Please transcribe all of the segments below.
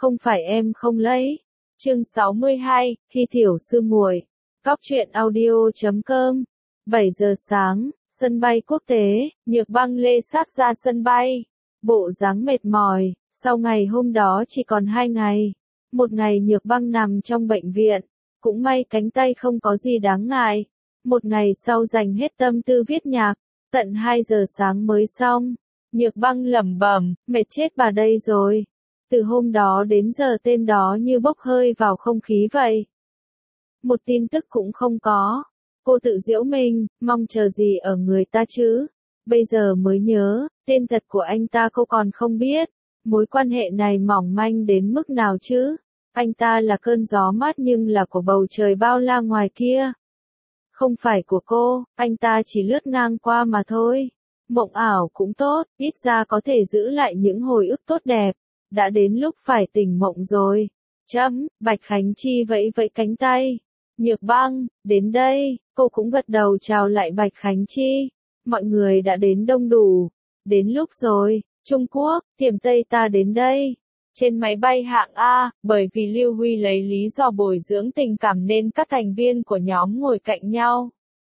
Không phải em không lấy. Chương 62, Khi tiểu sư muội. Góc truyện audio.com. 7 giờ sáng, sân bay quốc tế, Nhược Băng lê sát ra sân bay. Bộ dáng mệt mỏi, sau ngày hôm đó chỉ còn 2 ngày. Một ngày Nhược Băng nằm trong bệnh viện, cũng may cánh tay không có gì đáng ngại. Một ngày sau dành hết tâm tư viết nhạc, tận 2 giờ sáng mới xong. Nhược Băng lẩm bẩm, mệt chết bà đây rồi. Từ hôm đó đến giờ tên đó như bốc hơi vào không khí vậy. Một tin tức cũng không có. Cô tự giễu mình, mong chờ gì ở người ta chứ. Bây giờ mới nhớ, tên thật của anh ta cô còn không biết. Mối quan hệ này mỏng manh đến mức nào chứ. Anh ta là cơn gió mát nhưng là của bầu trời bao la ngoài kia. Không phải của cô, anh ta chỉ lướt ngang qua mà thôi. Mộng ảo cũng tốt, ít ra có thể giữ lại những hồi ức tốt đẹp. Đã đến lúc phải tỉnh mộng rồi. Bạch Khánh Chi vẫy vẫy cánh tay. Nhược Băng, đến đây, cô cũng gật đầu chào lại Bạch Khánh Chi. Mọi người đã đến đông đủ. Đến lúc rồi, Trung Quốc, tiệm Tây ta đến đây. Trên máy bay hạng A, bởi vì Lưu Huy lấy lý do bồi dưỡng tình cảm nên các thành viên của nhóm ngồi cạnh nhau.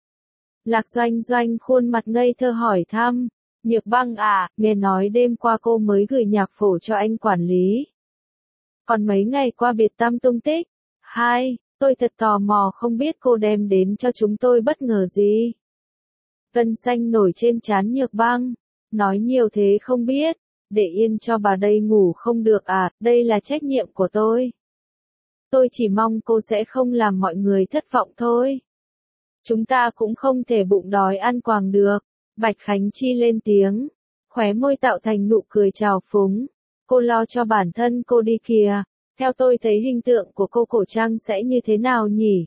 Lạc Doanh Doanh khuôn mặt ngây thơ hỏi thăm. Nhược Băng à, nghe nói đêm qua cô mới gửi nhạc phổ cho anh quản lý. Còn mấy ngày qua biệt tăm tung tích. Tôi thật tò mò không biết cô đem đến cho chúng tôi bất ngờ gì. Gân xanh nổi trên trán Nhược Băng. Nói nhiều thế không biết. Để yên cho bà đây ngủ không được à, đây là trách nhiệm của tôi. Tôi chỉ mong cô sẽ không làm mọi người thất vọng thôi. Chúng ta cũng không thể bụng đói ăn quàng được. Bạch Khánh Chi lên tiếng, khóe môi tạo thành nụ cười trào phúng. Cô lo cho bản thân cô đi kìa, theo tôi thấy hình tượng của cô cổ trang sẽ như thế nào nhỉ?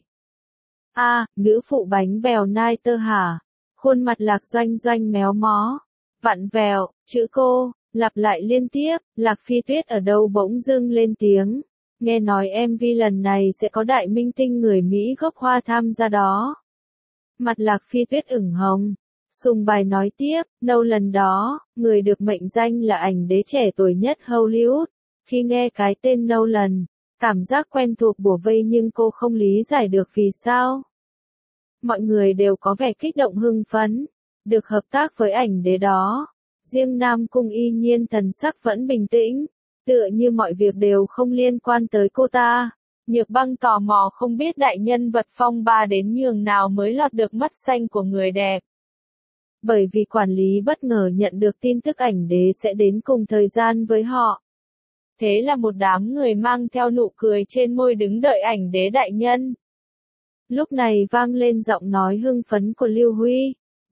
Nữ phụ bánh bèo nai tơ hả? Khuôn mặt Lạc Doanh Doanh méo mó, vặn vẹo, chữ cô, lặp lại liên tiếp. Lạc Phi Tuyết ở đâu bỗng dưng lên tiếng. Nghe nói MV lần này sẽ có đại minh tinh người Mỹ gốc Hoa tham gia đó. Mặt Lạc Phi Tuyết ửng hồng. Sùng Bài nói tiếp, Nolan đó, người được mệnh danh là ảnh đế trẻ tuổi nhất Hollywood. Khi nghe cái tên Nolan, cảm giác quen thuộc bủa vây nhưng cô không lý giải được vì sao. Mọi người đều có vẻ kích động hưng phấn, được hợp tác với ảnh đế đó. Riêng Nam Cung Y Nhiên thần sắc vẫn bình tĩnh, tựa như mọi việc đều không liên quan tới cô ta. Nhược Băng tò mò không biết đại nhân vật phong ba đến nhường nào mới lọt được mắt xanh của người đẹp. Bởi vì quản lý bất ngờ nhận được tin tức ảnh đế sẽ đến cùng thời gian với họ. Thế là một đám người mang theo nụ cười trên môi đứng đợi ảnh đế đại nhân. Lúc này vang lên giọng nói hưng phấn của Lưu Huy.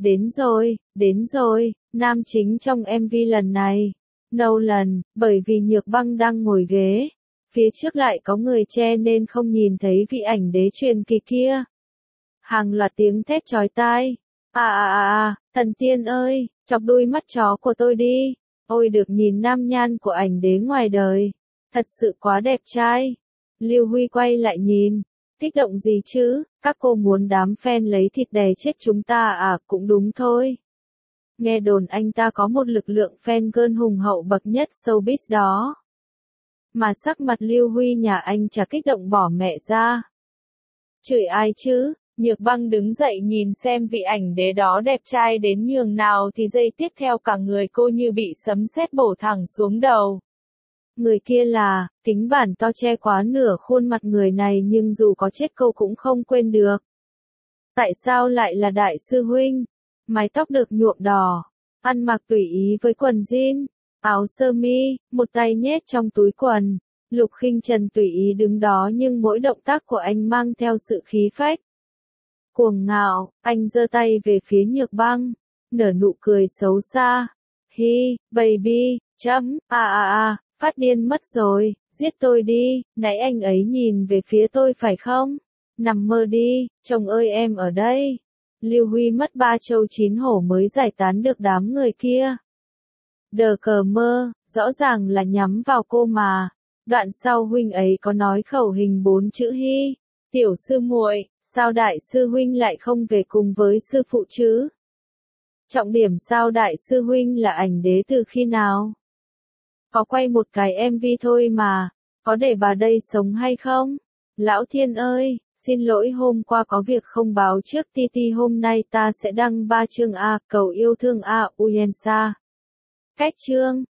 Đến rồi, nam chính trong MV lần này. Nolan, bởi vì Nhược Băng đang ngồi ghế. Phía trước lại có người che nên không nhìn thấy vị ảnh đế truyền kỳ kia. Hàng loạt tiếng thét chói tai. Thần tiên ơi, chọc đuôi mắt chó của tôi đi. Ôi được nhìn nam nhan của ảnh đế ngoài đời. Thật sự quá đẹp trai. Lưu Huy quay lại nhìn. Kích động gì chứ, các cô muốn đám fan lấy thịt đè chết chúng ta à, cũng đúng thôi. Nghe đồn anh ta có một lực lượng fan girl hùng hậu bậc nhất showbiz đó. Mà sắc mặt Lưu Huy nhà anh chả kích động bỏ mẹ ra. Chửi ai chứ? Nhược Băng đứng dậy nhìn xem vị ảnh đế đó đẹp trai đến nhường nào thì giây tiếp theo cả người cô như bị sấm sét bổ thẳng xuống đầu. Người kia là, kính bản to che quá nửa khuôn mặt người này nhưng dù có chết cô cũng không quên được. Tại sao lại là đại sư huynh? Mái tóc được nhuộm đỏ, ăn mặc tùy ý với quần jean, áo sơ mi, một tay nhét trong túi quần. Lục Khinh Trần tùy ý đứng đó nhưng mỗi động tác của anh mang theo sự khí phách. Cuồng ngạo, anh giơ tay về phía Nhược Băng, nở nụ cười xấu xa. Baby, phát điên mất rồi, giết tôi đi, nãy anh ấy nhìn về phía tôi phải không? Nằm mơ đi, chồng ơi em ở đây. Lưu Huy mất 3 châu 9 hổ mới giải tán được đám người kia. Đờ cờ mơ, rõ ràng là nhắm vào cô mà. Đoạn sau huynh ấy có nói khẩu hình 4 chữ tiểu sư muội, sao đại sư huynh lại không về cùng với sư phụ chứ? Trọng điểm sao đại sư huynh là ảnh đế từ khi nào? Có quay một cái MV thôi mà, Có để bà đây sống hay không? Lão Thiên ơi, xin lỗi hôm qua có việc không báo trước Titi, hôm nay ta sẽ đăng 3 chương A, cầu yêu thương A Uyensa. Cách chương